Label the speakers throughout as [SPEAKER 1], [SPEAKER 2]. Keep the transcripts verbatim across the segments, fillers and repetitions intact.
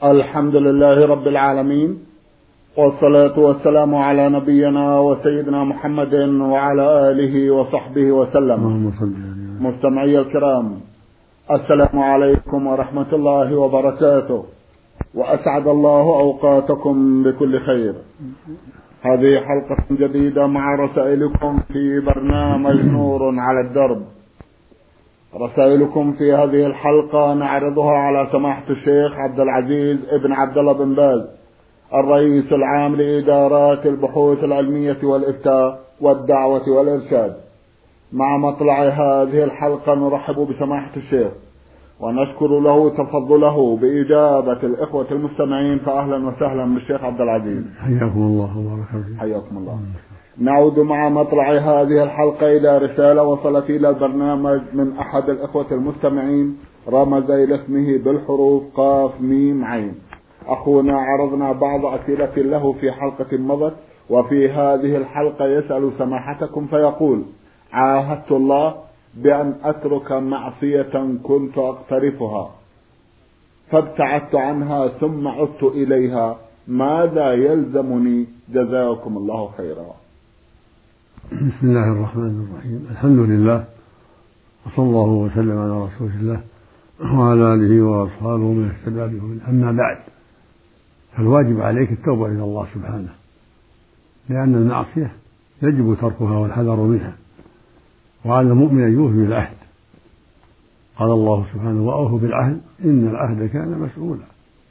[SPEAKER 1] الحمد لله رب العالمين، والصلاة والسلام على نبينا وسيدنا محمد وعلى آله وصحبه وسلم. مستمعي الكرام، السلام عليكم ورحمة الله وبركاته، وأسعد الله أوقاتكم بكل خير. هذه حلقة جديدة مع رسائلكم في برنامج نور على الدرب. رسائلكم في هذه الحلقة نعرضها على سماحة الشيخ عبد العزيز ابن عبد الله بن باز، الرئيس العام لإدارات البحوث العلمية والإفتاء والدعوة والإرشاد. مع مطلع هذه الحلقة نرحب بسماحة الشيخ ونشكر له تفضله بإجابة الإخوة المستمعين، فأهلا وسهلا بالشيخ عبد العزيز.
[SPEAKER 2] حياكم الله وبارك فيكم.
[SPEAKER 1] حياكم الله. نعود مع مطلع هذه الحلقة إلى رسالة وصلت إلى البرنامج من أحد الإخوة المستمعين، رمز إلى اسمه بالحروف قاف ميم عين. أخونا عرضنا بعض أسئلة له في حلقة مضت، وفي هذه الحلقة يسأل سماحتكم فيقول: عاهدت الله بأن أترك معصية كنت أقترفها فابتعدت عنها ثم عدت إليها، ماذا يلزمني؟ جزاكم الله خيرا.
[SPEAKER 2] بسم الله الرحمن الرحيم، الحمد لله، وصلى الله وسلم على رسول الله وعلى آله وأصحابه من اهتدى بهداه. أما بعد، فالواجب عليك التوبة إلى الله سبحانه، لأن المعصية يجب تركها والحذر منها، وعلى المؤمن أن يوفي بالعهد. قال الله سبحانه: وأوفوا بالعهد إن العهد كان مسؤولا.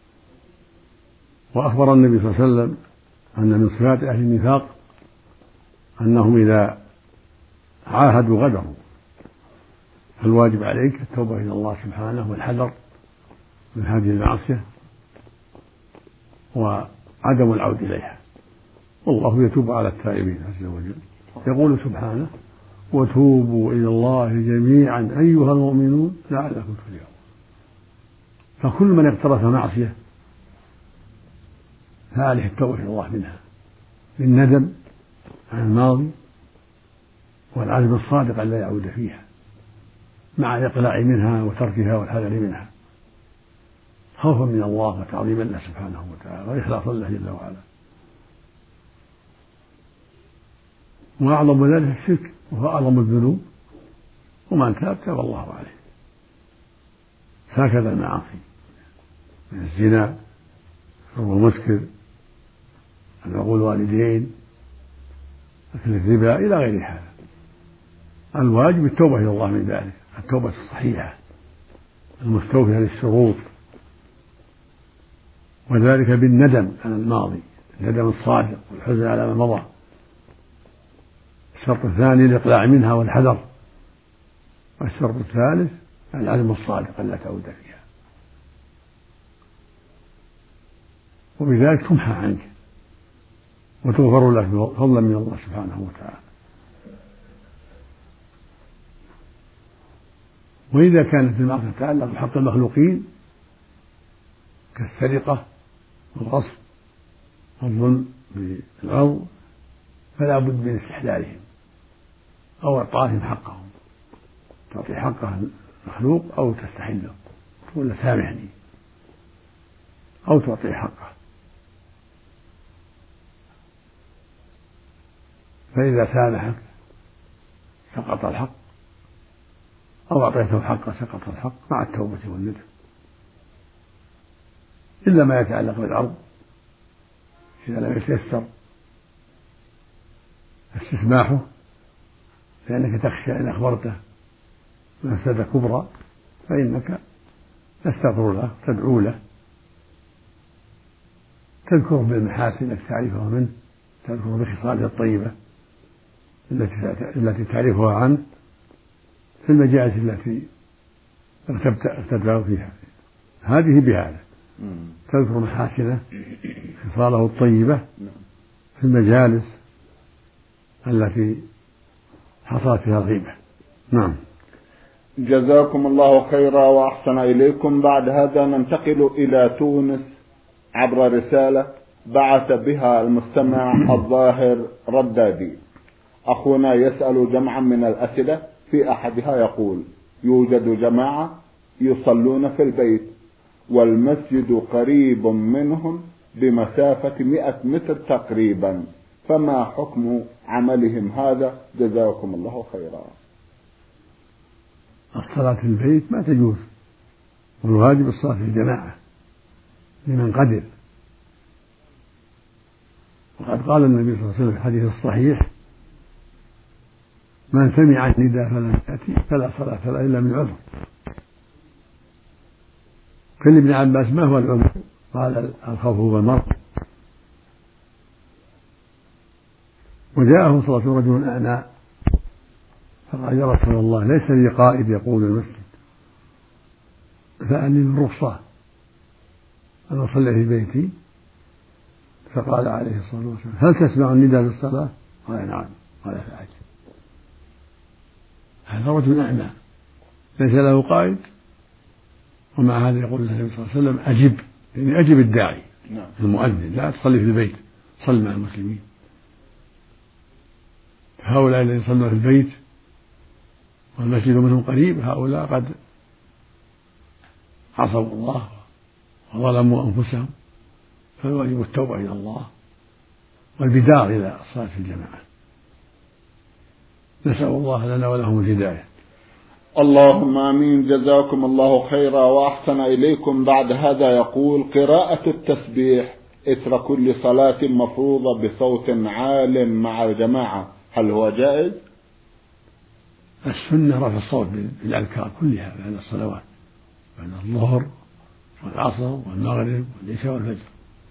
[SPEAKER 2] وأخبر النبي صلى الله عليه وسلم أن من صفات أهل النفاق أنهم إذا عاهدوا غدروا. فالواجب عليك التوبة إلى الله سبحانه والحذر من هذه المعصية وعدم العود إليها، والله يتوب على التائبين عز وجل. يقول سبحانه: وتوبوا إلى الله جميعا أيها المؤمنون لعلكم تفلحون. فكل من اقترف معصية فعليه التوبة إلى الله منها بالندم عن الماضي والعزم الصادق أن لا يعود فيها، مع الإقلاع منها وتركها والحذر منها، خوفا من الله وتعظيما له سبحانه وتعالى وإخلاصا له جل وعلا. وأعظم ذلك الشرك، وهو أعظم الذنوب، ومن تاب تاب الله عليه. هكذا المعاصي من الزنا، شرب المسكر، عقوق الوالدين، أكل الربا، إلى غير هذا. الواجب التوبة إلى الله من ذلك، التوبة الصحيحة المستوفية للشروط، وذلك بالندم على الماضي، الندم الصادق والحزن على ما مضى. الشرط الثاني الإقلاع منها والحذر، والشرط الثالث العزم الصادق ألا تعود فيها، وبذلك تمحى عنك وتغفر لك فضلا من الله سبحانه وتعالى. وإذا كانت المعصية تتعلق بحق المخلوقين كالسرقة والغصب والظلم بالعرض، فلا بد من استحلالهم أو إعطائهم حقهم، تعطي حقه المخلوق أو تستحله، تقول له سامحني، أو تعطي حقه. فإذا سامحك سقط الحق، أو أعطيته حقه سقط الحق مع التوبة والندم. إلا ما يتعلق بالعرض، إذا لم يتيسر استسماحه، لأنك تخشى إن أخبرته مفسدة كبرى فإنك تستغفر له، تدعو له، تذكره بالمحاسن التي تعرفها منه، تذكره بخصاله الطيبة التي تعرفها عنه في المجالس التي ارتبته فيها، هذه بهذا تذكر محاسنه خصاله الطيبة في المجالس التي حصلت فيها الغيبة. نعم.
[SPEAKER 1] جزاكم الله خيرا وأحسن إليكم. بعد هذا ننتقل إلى تونس عبر رسالة بعث بها المستمع الظاهر ردادي. أخونا يسأل جمعا من الأسئلة، في أحدها يقول: يوجد جماعة يصلون في البيت والمسجد قريب منهم بمسافة مئة متر تقريبا، فما حكم عملهم هذا؟ جزاكم الله خيرا.
[SPEAKER 2] الصلاة في البيت ما تجوز، والواجب الصلاة في الجماعة لمن قدر. وقد قال النبي صلى الله عليه وسلم في الحديث الصحيح: من سمع النداء فلم يأتي فلا صلاة له إلا من عذر. قال ابن عباس: ما هو العذر؟ قال: الخوف والمرض. وجاءه صلى الله عليه وسلم رجل أعمى فقال: يا رسول الله، ليس لي قائد يقول المسجد، فأني من رخصة أن أصلي في بيتي. فقال عليه الصلاة والسلام: هل تسمع النداء بالصلاة؟ قال: نعم. قال: فأجب. هذا رجل أعمى ليس له قائد، ومع هذا يقول النبي صلى الله عليه وسلم: أجب، يعني أجب الداعي المؤذن، لا تصلي في البيت، صل مع المسلمين. هؤلاء الذين يصلون في البيت والمسجد منهم قريب، هؤلاء قد عصوا الله وظلموا أنفسهم، فالواجب التوبة إلى الله والبدار إلى الصلاة في الجماعة. نسأل الله لنا ولهم الهداية.
[SPEAKER 1] اللهم آمين. جزاكم الله خيرا وأحسن إليكم. بعد هذا يقول: قراءة التسبيح إثر كل صلاة مفروضة بصوت عال مع الجماعة، هل هو جائز؟
[SPEAKER 2] السنة رفع الصوت بالأذكار كلها بعد الصلوات، بعد الظهر والعصر والمغرب والعشاء والفجر.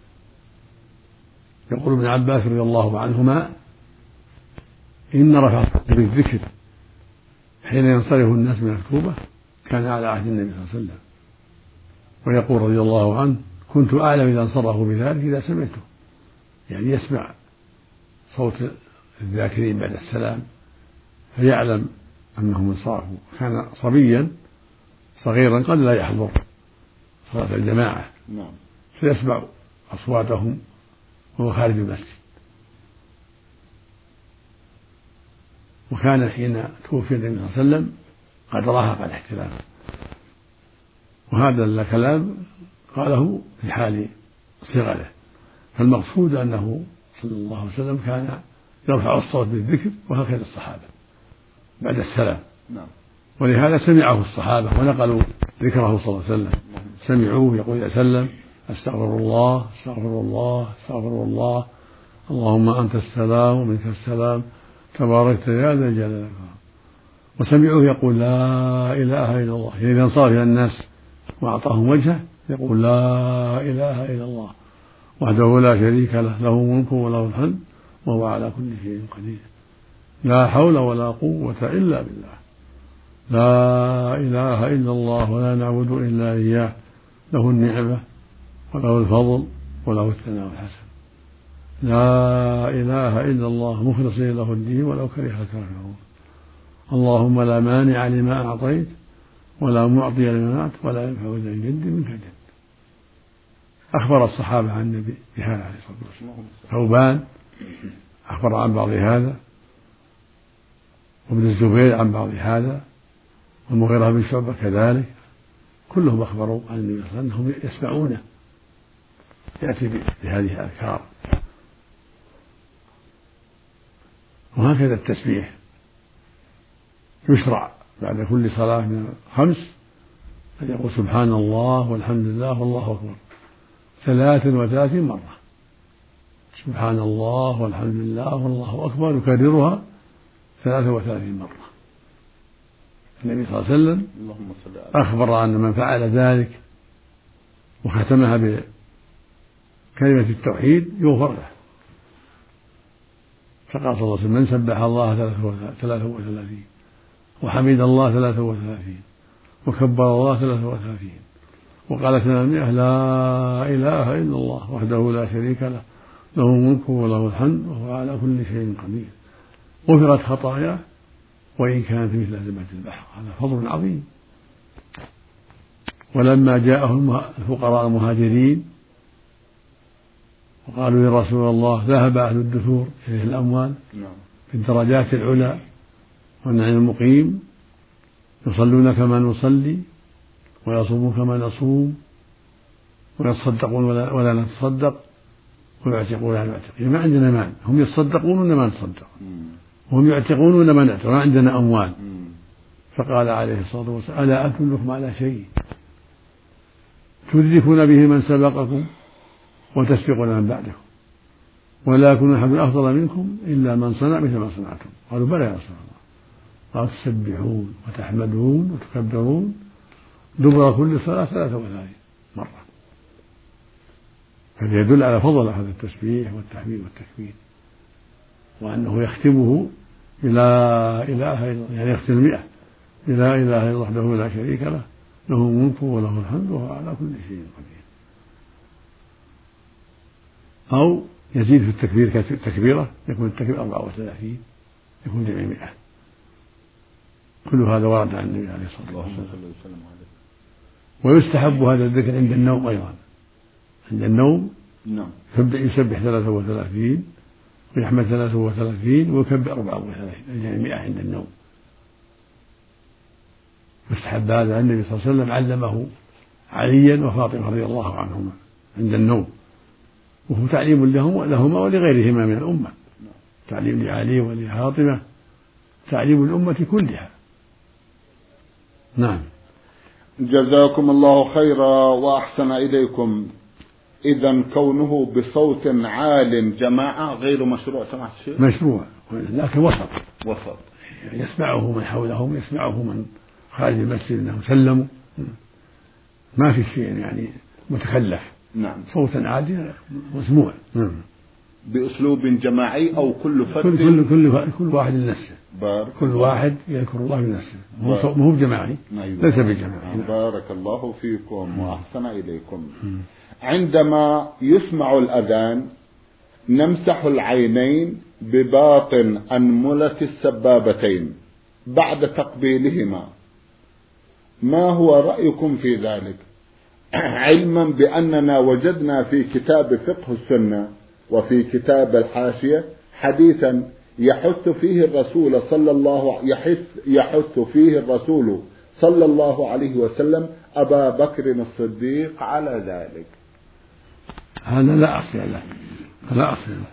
[SPEAKER 2] يقول ابن عباس رضي الله عنهما: إن رفع الصوت بالذكر حين ينصرف الناس من الكتوبة كان على عهد النبي صلى الله عليه وسلم. ويقول رضي الله عنه: كنت أعلم إذا انصرفوا بذلك إذا سمعته، يعني يسمع صوت الذاكرين بعد السلام فيعلم أنهم انصرفوا. كان صبيا صغيرا قد لا يحضر صلاة الجماعة فيسمع أصواتهم وهو خارج المسجد. وكان حين توفي النبي صلى الله عليه وسلم قد راهق الاحتلام، وهذا الكلام قاله في حال صغره. فالمقصود أنه صلى الله عليه وسلم كان يرفع الصوت بالذكر، وهكذا الصحابة بعد السلام. ولهذا سمعه الصحابة ونقلوا ذكره صلى الله عليه وسلم، سمعوه يقول إذا سلم: أستغفر الله أستغفر الله أستغفر الله، اللهم أنت السلام ومنك السلام، تباركت يا ذا الجلال والإكرام. وسمعوه يقول: لا إله إلا الله، يعني إذا انصرف إلى الناس وأعطاهم وجهه يقول: لا إله إلا الله وحده لا شريك له، له الملك وله الحمد وهو على كل شيء قدير، لا حول ولا قوة إلا بالله، لا إله إلا الله ولا نعبد إلا إياه، له النعمة وله الفضل وله الثناء الحسن، لا إله إلا الله مخلصين له الدين ولو كره الكافرون، اللهم لا مانع لما أعطيت ولا معطي لما منعت ولا ينفع ذا الجد منك الجد. أخبر الصحابة عن النبي بهذا عليه الصلاة والسلام. ثوبان أخبر عن بعض هذا، وابن الزبير عن بعض هذا، والمغيرة بن شعبة كذلك، كلهم أخبروا عن النبي صلى الله عليه وسلم أنهم يسمعونه يأتي بهذه الأذكار. وهكذا التسبيح يشرع بعد كل صلاة من الخمس أن يقول: سبحان الله والحمد لله والله أكبر ثلاثا وثلاثين مرة، سبحان الله والحمد لله والله أكبر، يكررها ثلاثا وثلاثين مرة. النبي صلى الله عليه وسلم أخبر أن من فعل ذلك وختمها بكلمة التوحيد يغفر له. فقال صلى الله عليه وسلم: من سبح الله ثلاثة وثلاثين وحمد الله ثلاثة وثلاثين وكبر الله ثلاثة وثلاثين وقال ثمانمائة لا إله إلا الله وحده لا شريك له، له الملك وله الحمد وهو على كل شيء قدير، غفرت خطاياه وإن كانت مثل زبد البحر. هذا فضل عظيم. ولما جاءه الفقراء المهاجرين وقالوا: يا رسول الله، ذهب أهل الدثور إليه الأموال في الدرجات العلى والنعيم المقيم، يصلون كما نصلي ويصومون كما نصوم ويتصدقون ولا, ولا نتصدق ويعتقون ولا نعتق. يعني ما عندنا مال، هم يتصدقون ولا ما نتصدق، وهم يعتقون ولا ما نعتق، ما عندنا أموال. فقال عليه الصلاة والسلام ألا أدلكم على شيء تدركون به من سبقكم وتسبقون من بعدكم ولا يكون أحد أفضل منكم إلا من صنع مثل ما صنعتم. قالوا بلى يا رسول الله. قال تسبحون وتحمدون وتكبرون دبر كل صلاة ثلاثة وثلاثين مرة. هذا يدل على فضل هذا التسبيح والتحميد والتكبير، وأنه يختمه بلا إله إلا الله، يعني يختم المئة لا إله إلا الله وحده لا شريك له له الملك وله الحمد وهو على كل شيء قدير. أو يزيد في التكبير تكبيرة يكون التكبير أربعة وثلاثين يكون جميع مئة. كل هذا ورد عن النبي عليه الصلاة والسلام. ويستحب هذا الذكر عند النوم أيضا. عند النوم يسبح ثلاثة وثلاثين ويحمد ثلاثة وثلاثين ويكبر أربعة وثلاثين جميع مئة عند النوم. يستحب هذا. النبي صلى الله عليه وسلم علمه عليا وفاطمة رضي الله عنهما عند النوم، وهو تعليم لهم لهما ولغيرهما من الأمة. تعليم لعلي ولفاطمة، تعليم الأمة كلها. نعم.
[SPEAKER 1] جزاكم الله خيرا وأحسن إليكم. إذن كونه بصوت عال جماعة غير مشروع سماحة الشيخ؟
[SPEAKER 2] مشروع لكن وسط
[SPEAKER 1] وسط
[SPEAKER 2] يسمعه من حولهم، يسمعه من خارج المسجد أنهم سلموا، ما في شيء يعني متكلف.
[SPEAKER 1] نعم.
[SPEAKER 2] صوتا عاديا مسموع. نعم.
[SPEAKER 1] بأسلوب جماعي أو كل فرد
[SPEAKER 2] كل كل كل, كل واحد لنفسه.
[SPEAKER 1] بارك
[SPEAKER 2] كل واحد يذكر الله بنفسه، مو بجماعي. ليس بجماعي.
[SPEAKER 1] بارك الله فيكم وأحسن إليكم. عندما يسمع الأذان نمسح العينين بباطن أنملة السبابتين بعد تقبيلهما، ما هو رأيكم في ذلك؟ علما بأننا وجدنا في كتاب فقه السنة وفي كتاب الحاشية حديثا يحث فيه الرسول صلى الله يحث يحث فيه الرسول صلى الله عليه وسلم أبا بكر الصديق على ذلك.
[SPEAKER 2] هذا لا أصل له، لا أصل له.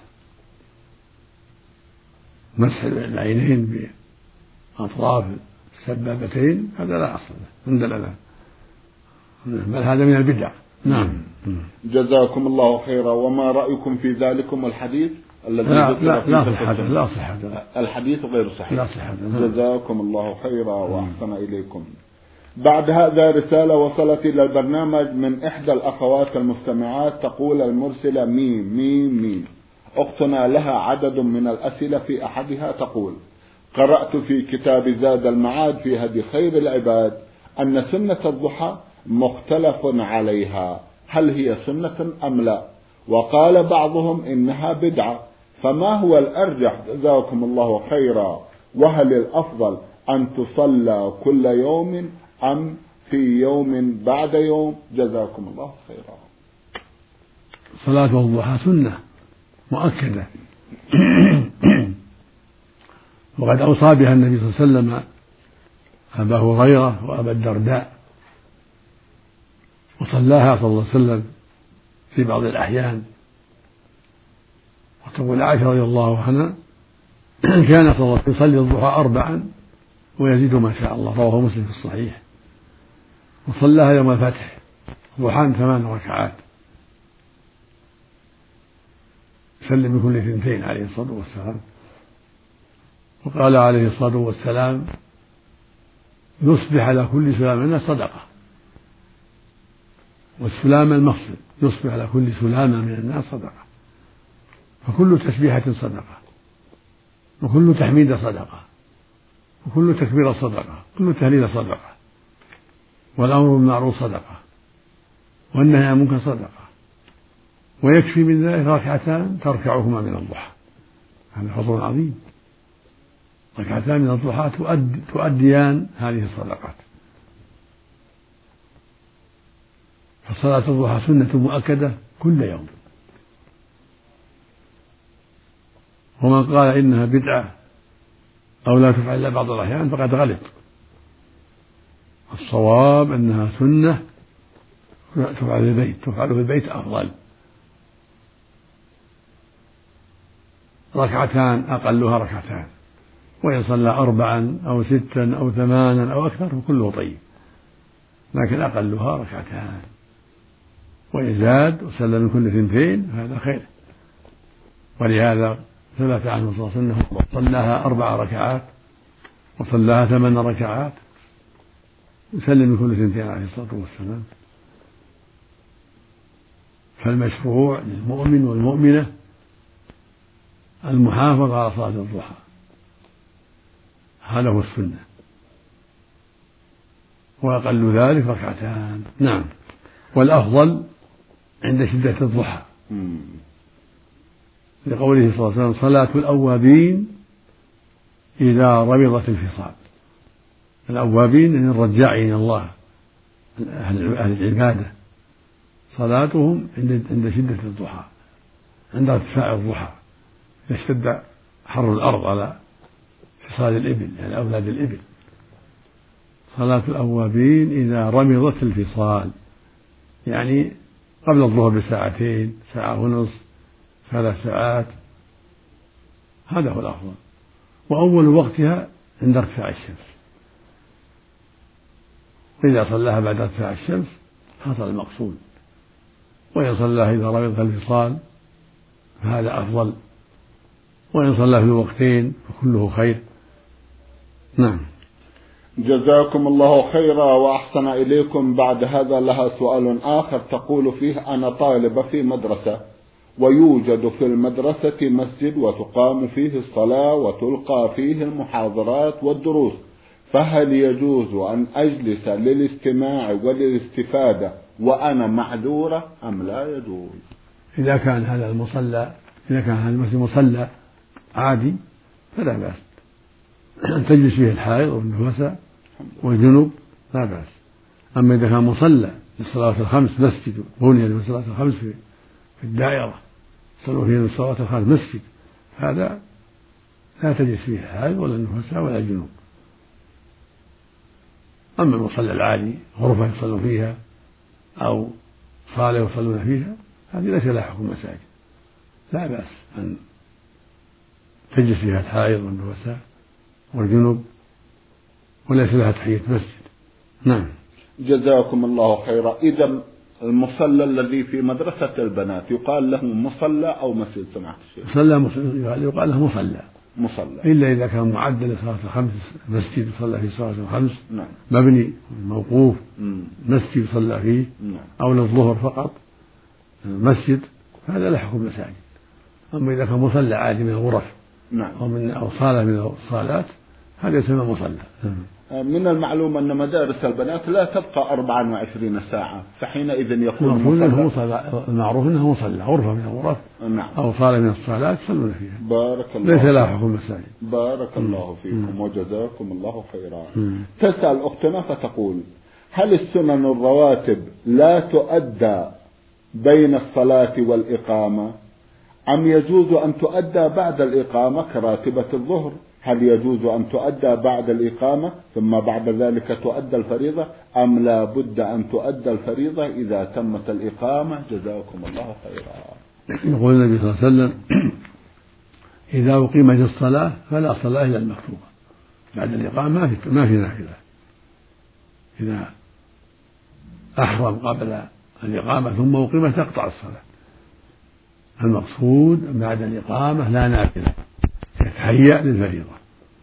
[SPEAKER 2] مسح العينين بأطراف السبابتين هذا لا أصل له عند الأذان، بل هذا من البدع. نعم.
[SPEAKER 1] جزاكم الله خيرا. وما رأيكم في ذلكم الحديث الذي
[SPEAKER 2] لا لا لا صحة لا صحة
[SPEAKER 1] الحديث غير صحيح.
[SPEAKER 2] لا صحة.
[SPEAKER 1] جزاكم الله خيرا وأحسن إليكم. بعد هذا رسالة وصلت إلى البرنامج من إحدى الأخوات المستمعات تقول المرسلة ميم ميم ميم أختنا لها عدد من الأسئلة. في أحدها تقول: قرأت في كتاب زاد المعاد في هدي خير العباد أن سنة الضحى مختلف عليها، هل هي سنة أم لا؟ وقال بعضهم إنها بدعة، فما هو الأرجح جزاكم الله خيرا؟ وهل الأفضل أن تصلى كل يوم أم في يوم بعد يوم؟ جزاكم الله خيرا.
[SPEAKER 2] صلاة الضحى سنة مؤكدة وقد أوصى بها النبي صلى الله عليه وسلم أبا هريرة وأبا الدرداء، وصلاها صلى الله عليه وسلم في بعض الأحيان. وتقول عائشة رضي الله عنها كان صلى الله عليه وسلم يصلي الضحى أربعا ويزيد ما شاء الله، رواه مسلم في الصحيح. وصلاها يوم الفتح ضحى ثمان ركعات سلم بكل اثنتين عليه الصلاة والسلام. وقال عليه الصلاة والسلام: يصبح على كل سلام منا صدقة، والسلام المفصل يصبح على كل سلامة من الناس صدقة، فكل تسبيحة صدقة، وكل تحميد صدقة، وكل تكبير صدقة، كل تهليل صدقة، والأمر بالمعروف صدقة، والنهي عن المنكر صدقة. ويكفي من ذلك ركعتان تركعهما من الضحى، هذا فضل عظيم. ركعتان من الضحى تؤدي تؤديان هذه الصدقات. فصلاة الضحى سنة مؤكدة كل يوم. ومن قال إنها بدعة أو لا تفعل إلا بعض الأحيان فقد غلط. الصواب أنها سنة تفعل في البيت تفعل في البيت أفضل. ركعتان أقلها ركعتان، وإن صلى أربعا أو ستا أو ثمانا أو أكثر فكله طيب، لكن أقلها ركعتان، وإن زاد وسلم من كل اثنتين فهذا خير. ولهذا ثبت عنه صلى الله عليه وسلم صلاها أربع ركعات وصلاها ثمان ركعات يسلم من كل اثنتين عليه الصلاة والسلام. فالمشروع للمؤمن والمؤمنة المحافظة على صلاة الضحى، هذا هو السنة، وأقل ذلك ركعتان. نعم. والأفضل عند شدة الضحى، لقوله صلى الله عليه وسلم صلاة الأوابين إذا ربضت الفصال. الأوابين يعني الرجاعين الله، أهل العبادة، صلاتهم عند شدة الضحى، عند ارتفاع الضحى، إذا اشتد حر الأرض على فصال الإبل يعني أولاد الإبل. صلاة الأوابين إذا رمضت الفصال يعني قبل الظهر بساعتين، ساعة ونصف، ثلاث ساعات، هذا هو الأفضل. وأول وقتها عند ارتفاع الشمس، إذا صلاها بعد ارتفاع الشمس حصل المقصود، وإن صلاها إذا رمضت الفصال فهذا أفضل، وإن صلى في الوقتين فكله خير. نعم.
[SPEAKER 1] جزاكم الله خيرا وأحسن إليكم. بعد هذا لها سؤال آخر تقول فيه: أنا طالبة في مدرسة، ويوجد في المدرسة مسجد وتقام فيه الصلاة وتلقى فيه المحاضرات والدروس، فهل يجوز أن أجلس للاستماع وللاستفادة وأنا معذورة أم لا يجوز؟
[SPEAKER 2] إذا كان هذا المصلى إذا كان هذا المسجد مصلى عادي فلا بأس أن تجلس فيه الحائض والنفساء والجنوب، لا بأس. أما إذا كان مصلى للصلاة الخمس مسجد بني للصلاة الخمس في الدائرة صلوا فيه الصلاة الخمس مسجد، هذا لا تجلس فيه الحائض ولا النفساء ولا الجنوب. أما المصلى العادي غرفة يصلوا فيها أو صالة يصلون فيها هذه ليس لها حكم مساجد، لا بأس أن تجلس فيها الحائض والنفساء والجنوب وليس لها تحية مسجد. نعم.
[SPEAKER 1] جزاكم الله خيرا. إذا المصلى الذي في مدرسة البنات يقال له مصلى أو مسجد سمعت الشيخ؟
[SPEAKER 2] مصلى يقال له مصلى
[SPEAKER 1] مصلى
[SPEAKER 2] إلا إذا كان معدل لصلاة الخمس مسجد يصلى فيه صلاة الخمس.
[SPEAKER 1] نعم.
[SPEAKER 2] مبني موقوف مسجد يصلى فيه.
[SPEAKER 1] نعم.
[SPEAKER 2] أو للظهر فقط مسجد هذا لا حكم مساجد. أما إذا كان مصلى عادي من الغرف
[SPEAKER 1] نعم.
[SPEAKER 2] أو من أو صالة من الصالات هذا يسمى مصلى.
[SPEAKER 1] من المعلوم أن مدارس البنات لا تبقى أربعا وعشرين ساعة، فحينئذ يكون
[SPEAKER 2] مصلى. المعروف أنه مصلى غرفة من الغرف.
[SPEAKER 1] نعم.
[SPEAKER 2] أو صالة من الصالات يصلون فيها.
[SPEAKER 1] بارك الله
[SPEAKER 2] ليس لها حكم مساجد.
[SPEAKER 1] بارك الله فيكم وجزاكم الله خيرا. تسأل أختنا فتقول: هل السنن الرواتب لا تؤدى بين الصلاة والإقامة أم يجوز أن تؤدى بعد الإقامة كراتبة الظهر؟ هل يجوز أن تؤدى بعد الإقامة ثم بعد ذلك تؤدى الفريضة أم لا بد أن تؤدى الفريضة إذا تمت الإقامة؟ جزاكم الله خيرا.
[SPEAKER 2] يقول النبي صلى الله عليه وسلم: إذا أقيمت الصلاة فلا صلاة إلا المكتوبة، بعد الإقامة ما في ما في نافلة. إذا أحرم قبل الإقامة ثم أقيمت تقطع الصلاة. المقصود بعد الإقامة لا نافلة، يتهيأ للفريضة.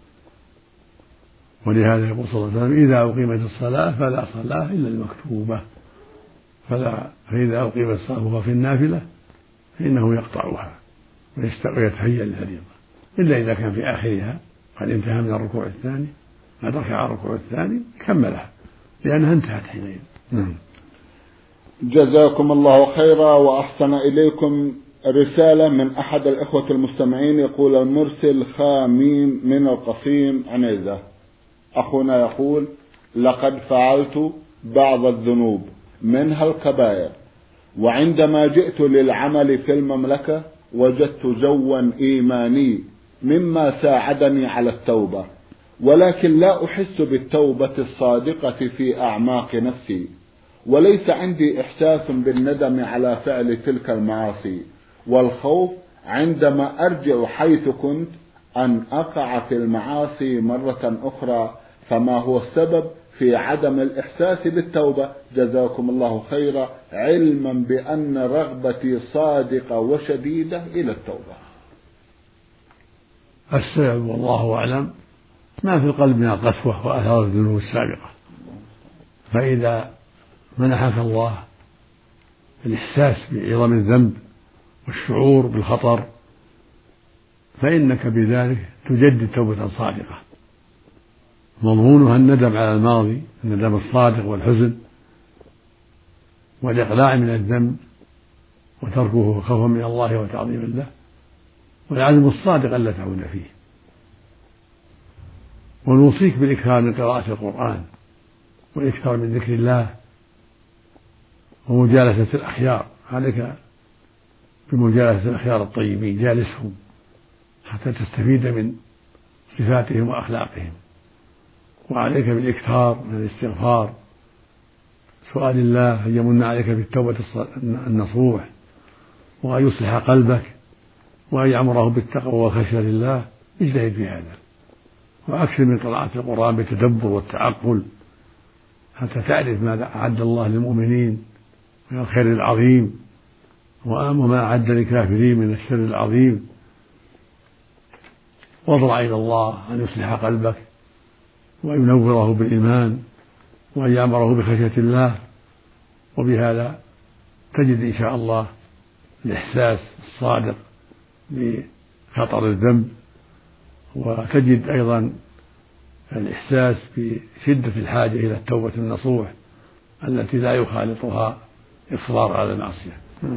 [SPEAKER 2] ولهذا يقول صلى الله عليه وسلم: إذا أقيمت الصلاة فلا صلاة إلا المكتوبة، فلا فإذا أقيمت الصلاة وهو في النافلة فإنه يقطعها ويتهيأ للفريضة، إلا إذا كان في آخرها قد انتهى من الركوع الثاني، قد ركع الركوع الثاني كملها لأنها انتهت حينئذ. نعم.
[SPEAKER 1] جزاكم الله خيرا وأحسن إليكم. رسالة من أحد الإخوة المستمعين يقول المرسل خاميم من القصيم عنيزة: أخونا يقول: لقد فعلت بعض الذنوب منها الكبائر، وعندما جئت للعمل في المملكة وجدت جوا إيماني مما ساعدني على التوبة، ولكن لا أحس بالتوبة الصادقة في أعماق نفسي، وليس عندي إحساس بالندم على فعل تلك المعاصي، والخوف عندما أرجع حيث كنت أن أقع في المعاصي مرة أخرى، فما هو السبب في عدم الإحساس بالتوبة؟ جزاكم الله خيرا، علما بأن رغبتي صادقة وشديدة إلى التوبة.
[SPEAKER 2] السبب والله أعلم ما في القلب من القسوة وآثار الذنوب السابقة، فإذا منحك الله الإحساس بعظم الذنب والشعور بالخطر فإنك بذلك تجدد توبة صادقة، مضمونها الندم على الماضي، الندم الصادق والحزن والإقلاع من الذنب وتركه خوفا من الله وتعظيما له، والعزم الصادق ألا تعود فيه. ونوصيك بالإكثار من قراءة القرآن والإكثار من ذكر الله ومجالسة الأخيار، عليك بمجالسة الأخيار الطيبين، جالسهم حتى تستفيد من صفاتهم وأخلاقهم. وعليك بالإكثار من الاستغفار، سؤال الله أن يمن عليك بالتوبة النصوح وأن يصلح قلبك وأن يعمره بالتقوى والخشية لله. اجتهد في هذا، وأكثر من قراءة القرآن بالتدبر والتعقل حتى تعرف ماذا أعد الله للمؤمنين من الخير العظيم وما أعد للكافرين من الشر العظيم. واضرع إلى الله أن يصلح قلبك وأن ينوره بالإيمان وأن يأمره بخشية الله، وبهذا تجد إن شاء الله الإحساس الصادق بخطر الذنب، وتجد أيضا الإحساس بشدة الحاجة إلى التوبة النصوح التي لا يخالطها إصرار على المعصية.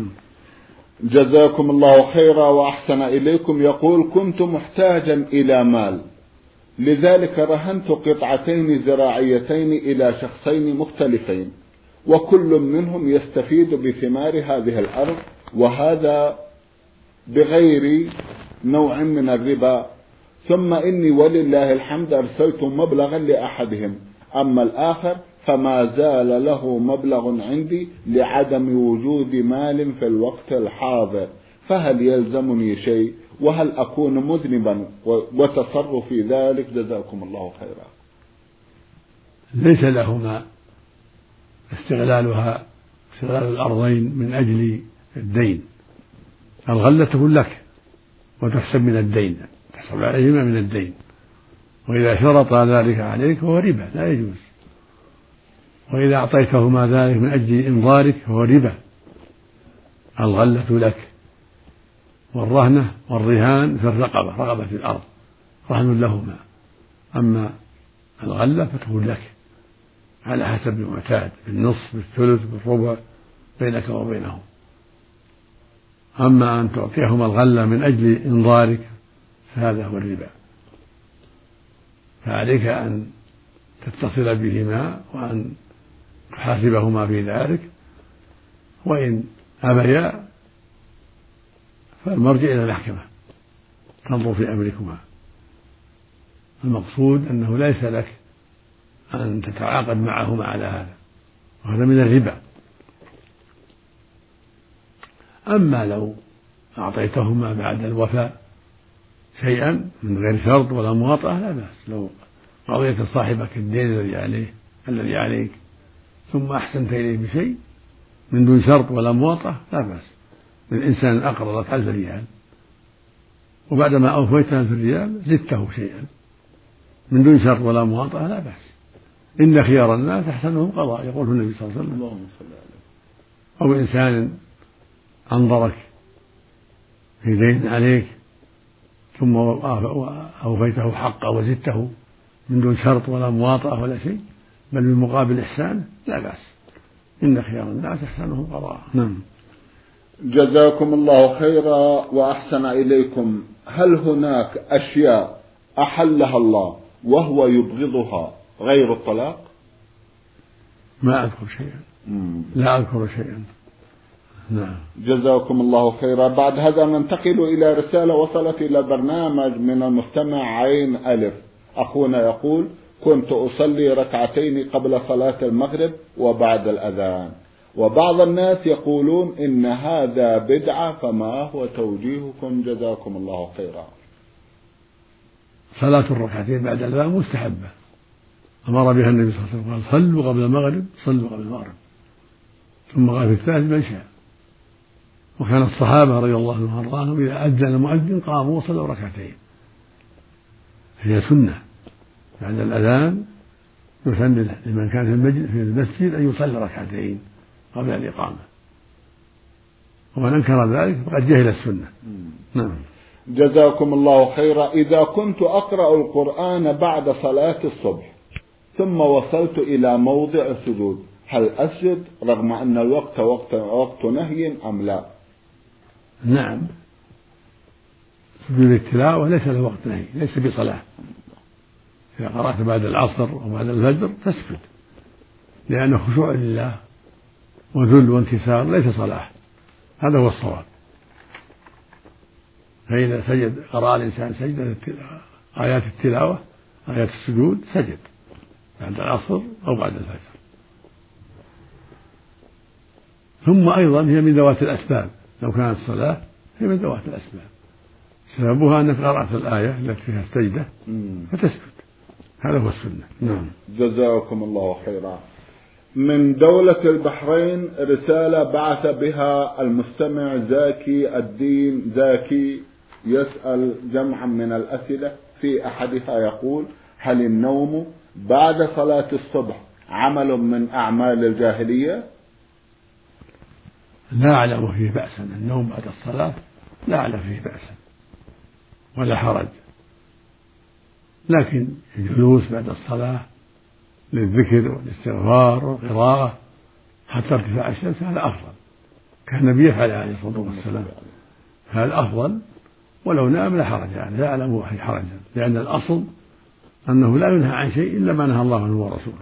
[SPEAKER 1] جزاكم الله خيرا وأحسن إليكم. يقول: كنت محتاجا إلى مال، لذلك رهنت قطعتين زراعيتين إلى شخصين مختلفين، وكل منهم يستفيد بثمار هذه الأرض، وهذا بغير نوع من الربا، ثم إني ولله الحمد أرسلت مبلغا لأحدهم، أما الآخر فما زال له مبلغ عندي لعدم وجود مال في الوقت الحاضر، فهل يلزمني شيء؟ وهل أكون مذنبا وتصرف في ذلك؟ جزاكم الله خيرا.
[SPEAKER 2] ليس لهما استغلالها استغلال الأرضين من أجل الدين، الغلة تكون لك وتحسب من الدين، تحسب عليهما من الدين، وإذا شرط ذلك عليك فهو ربا لا يجوز، وإذا أعطيتهما ذلك من أجل إنظارك فهو ربا. الغلة لك، والرهنة والرهان في الرقبة، رقبة الأرض رهن لهما، أما الغلة فتكون لك على حسب المعتاد، بالنصف بالثلث بالربع بينك وبينهم. أما أن تعطيهما الغلة من أجل إنظارك فهذا هو الربا، فعليك أن تتصل بهما وأن تحاسبهما في ذلك، وإن أبيا فالمرجع إلى المحكمة تنظر في أمركما. المقصود أنه ليس لك أن تتعاقد معهما على هذا، وهذا من الربا. أما لو أعطيتهما بعد الوفاء شيئا من غير شرط ولا مواطأة لا بأس، لو قضيت صاحبك الدين الذي عليه الذي عليك ثم أحسنت إليه بشيء من دون شرط ولا مواطأة لا بأس. من إنسان أقرضك ألف ريال وبعدما أوفيت ألف ريال زدته شيئا من دون شرط ولا مواطأة لا بأس. إن خيار الناس أحسنهم قضاء، يقول النبي صلى الله عليه وسلم. أو إنسان أنظرك في دين عليك ثم أوفيته حقه وزدته من دون شرط ولا مواطأة ولا شيء، بل من مقابل إحسان لا بأس. إن خيار الناس أحسنهم قضاء. نعم.
[SPEAKER 1] جزاكم الله خيرا وأحسن إليكم. هل هناك أشياء أحلها الله وهو يبغضها غير الطلاق؟
[SPEAKER 2] ما أذكر شيئا. لا أذكر شيئا. نعم.
[SPEAKER 1] جزاكم الله خيرا. بعد هذا ننتقل إلى رسالة وصلت إلى برنامج من المستمع عين ألف. أخونا يقول: كنت أصلي ركعتين قبل صلاة المغرب وبعد الأذان، وبعض الناس يقولون إن هذا بدعة، فما هو توجيهكم جزاكم الله خيرا؟
[SPEAKER 2] صلاة الركعتين بعد الأذان مستحبة، أمر بها النبي صلى الله عليه وسلم قال صلوا قبل المغرب صلوا قبل المغرب، ثم قال في الثالث من شاء. وكان الصحابة رضي الله عنهم وأرضاهم إذا أذن المؤذن قاموا وصلوا ركعتين، هي سنة بعد الأذان يسن لمن كان في المسجد أن يصلي ركعتين قبل الإقامة، ومن أنكر ذلك فقد جهل السنة. نعم.
[SPEAKER 1] جزاكم الله خيرا. إذا كنت أقرأ القرآن بعد صلاة الصبح ثم وصلت إلى موضع السجود، هل أسجد رغم أن الوقت وقت, وقت نهي أم لا؟
[SPEAKER 2] نعم، سجود التلاوة ليس له وقت نهي، ليس بصلاة. إذا قرأت بعد العصر أو بعد الفجر تسجد، لأنه خشوع لله وذل وانكسار، ليس صلاة، هذا هو الصواب. فإذا سجد قرأ الإنسان سجدة آيات التلاوة آيات السجود سجد بعد العصر أو بعد الفجر. ثم أيضا هي من ذوات الأسباب، لو كانت صلاة هي من ذوات الأسباب، سببها أنك قرأت الآية التي فيها السجدة فتسجد، هذا هو السنة. نعم.
[SPEAKER 1] جزاكم الله خيرا. من دولة البحرين رسالة بعث بها المستمع زاكي الدين زاكي، يسأل جمعا من الأسئلة، في أحدها يقول: هل النوم بعد صلاة الصبح عمل من أعمال الجاهلية؟
[SPEAKER 2] لا أعلم فيه بأسا، النوم بعد الصلاة لا أعلم فيه بأسا ولا حرج، لكن الجلوس بعد الصلاة للذكر والاستغفار والقراءة حتى ارتفاع الشمس هذا أفضل، كان النبي يفعل عليه الصلاة والسلام، هذا أفضل، ولو نام لا حرج يعني، لا أعلم فيه حرجا، لأن الأصل أنه لا ينهى عن شيء إلا ما نهى الله عنه ورسوله.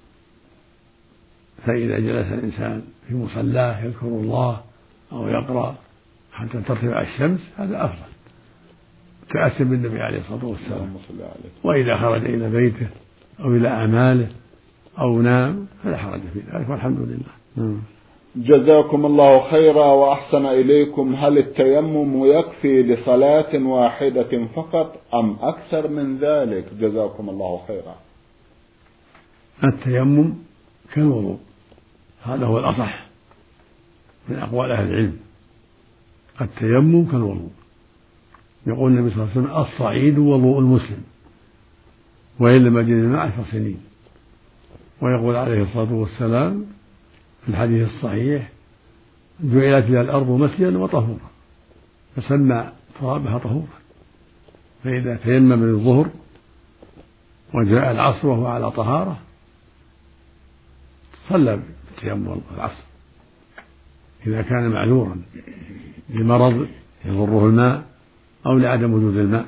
[SPEAKER 2] فإذا جلس الإنسان في مصلاه يذكر الله أو يقرأ حتى ترتفع الشمس هذا أفضل، تأسم بالنبي عليه الصلاة والسلام. وإذا خرج إلى بيته أو إلى أعماله أو نام فلا حرج في ذلك، والحمد لله.
[SPEAKER 1] جزاكم الله خيرا وأحسن إليكم. هل التيمم يكفي لصلاة واحدة فقط أم أكثر من ذلك؟ جزاكم الله خيرا.
[SPEAKER 2] التيمم كالوضوء، هذا هو الأصح من أقوال أهل العلم، التيمم كالوضوء. يقول النبي صلى الله عليه وسلم: الصعيد وضوء المسلم وإن لم يجد الماء عشر سنين. ويقول عليه الصلاة والسلام في الحديث الصحيح: جعلت لها الأرض مسجدا وطهورا، فسمى ترابها طهورا. فإذا تيمم للظهر وجاء العصر وهو على طهارة صلى بالتيمم العصر، إذا كان معذورا لمرض يضره الماء أو لعدم وجود الماء.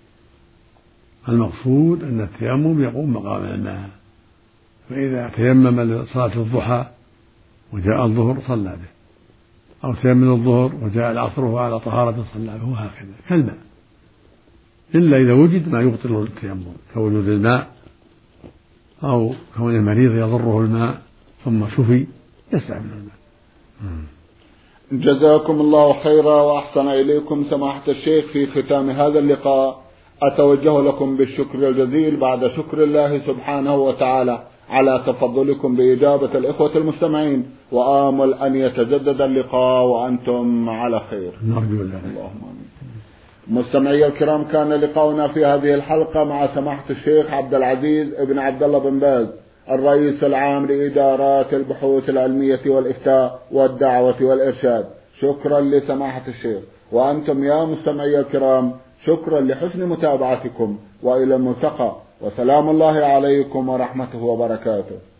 [SPEAKER 2] المقصود أن التيمم يقوم مقام الماء، فإذا تيمم لصلاة الضحى وجاء الظهر صلى به، أو تيمم الظهر وجاء العصر وهو على طهارة صلى به، وهكذا كالماء، إلا إذا وجد ما يبطل التيمم كوجود الماء أو كون المريض يضره الماء ثم شفي يستعمل الماء.
[SPEAKER 1] جزاكم الله خيرا وأحسن إليكم سماحة الشيخ. في ختام هذا اللقاء أتوجه لكم بالشكر الجزيل بعد شكر الله سبحانه وتعالى على تفضلكم بإجابة الإخوة المستمعين، وآمل أن يتجدد اللقاء وأنتم على خير.
[SPEAKER 2] نرجو الله.
[SPEAKER 1] اللهم آمين. مستمعي الكرام، كان لقاؤنا في هذه الحلقة مع سماحة الشيخ عبد العزيز ابن عبد الله بن باز، الرئيس العام لإدارات البحوث العلمية والإفتاء والدعوة والإرشاد. شكرا لسماحة الشيخ، وأنتم يا مستمعي الكرام شكرا لحسن متابعتكم، وإلى الملتقى، وسلام الله عليكم ورحمته وبركاته.